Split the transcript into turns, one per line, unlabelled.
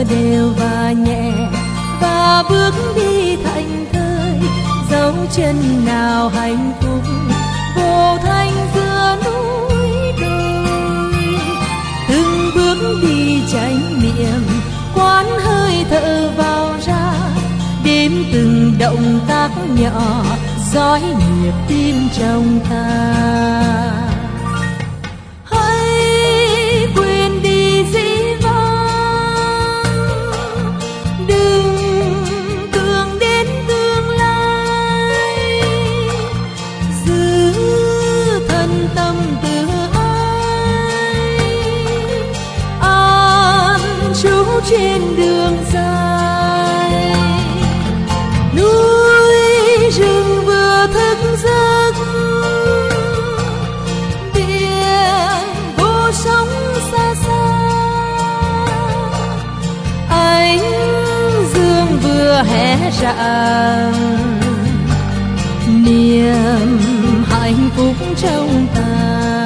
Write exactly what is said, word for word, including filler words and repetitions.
đều và nhẹ và bước đi thành thơi, dấu chân nào hạnh phúc vô thanh giữa núi đồi. Từng bước đi chánh niệm, quán hơi thở vào ra, đếm từng động tác nhỏ dõi nhịp tim trong ta. Hãy quên đi dĩ vãng, đừng tưởng đến tương lai, giữ thân tâm tự ái, an trú trên đường dài. Núi rừng vừa thức giấc, biển vô sóng xa xa, ánh dương vừa hé rạng, niềm hạnh phúc trong ta.